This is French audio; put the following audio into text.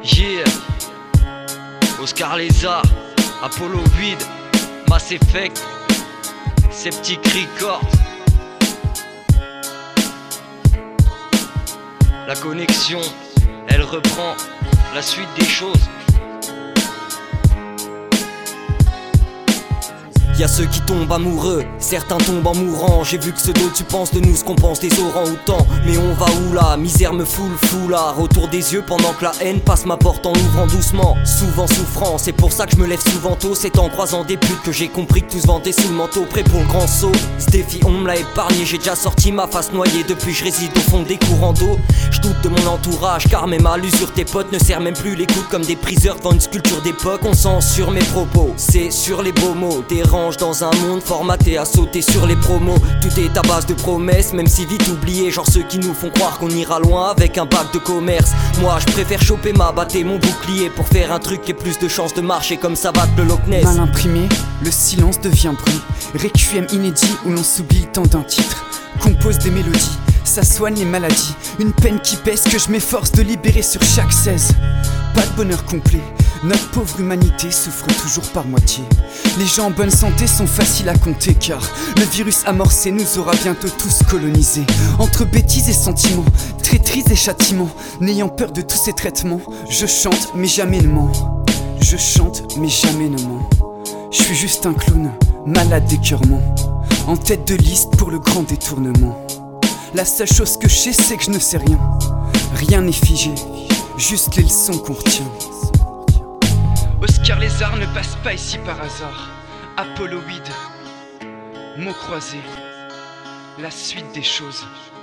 Yeah, Oscar Lézard, Apollo 8, Mass Effect, Septic Records. La connexion, elle reprend la suite des choses. Y'a ceux qui tombent amoureux, certains tombent en mourant. J'ai vu que ceux d'autres tu penses de nous ce qu'on pense des orang-outans. Mais on va où là? Misère me fout le foulard autour des yeux pendant que la haine passe ma porte en ouvrant doucement. Souvent souffrant, c'est pour ça que je me lève souvent tôt. C'est en croisant des putes que j'ai compris que tout se vendait sous le manteau. Prêt pour le grand saut, ce défi on me l'a épargné. J'ai déjà sorti ma face noyée, depuis je réside au fond des courants d'eau. Je doute de mon entourage car même à l'usure tes potes ne serrent même plus les coudes comme des priseurs devant une sculpture d'époque. On censure mes propos, c'est sur les beaux mots. Dérange dans un monde formaté à sauter sur les promos. Tout est à base de promesses, même si vite oublié. Genre ceux qui nous font croire qu'on ira loin avec un bac de commerce. Moi je préfère choper ma batte et mon bouclier pour faire un truc qui ait plus de chances de marcher comme ça va le Loch Ness. Mal imprimé, le silence devient bruit. Requiem inédit où l'on s'oublie le temps d'un titre. Compose des mélodies, ça soigne les maladies. Une peine qui pèse que je m'efforce de libérer sur chaque 16. Pas de bonheur complet, notre pauvre humanité souffre toujours par moitié. Les gens en bonne santé sont faciles à compter car le virus amorcé nous aura bientôt tous colonisés. Entre bêtises et sentiments, traîtrise et châtiments, n'ayant peur de tous ces traitements, je chante mais jamais ne mens. Je chante mais jamais ne mens. Je suis juste un clown, malade d'écœurement, en tête de liste pour le grand détournement. La seule chose que je sais c'est que je ne sais rien. Rien n'est figé, juste les leçons qu'on retient. Oscar Lézard ne passe pas ici par hasard. Apollo 8, mots croisés, la suite des choses.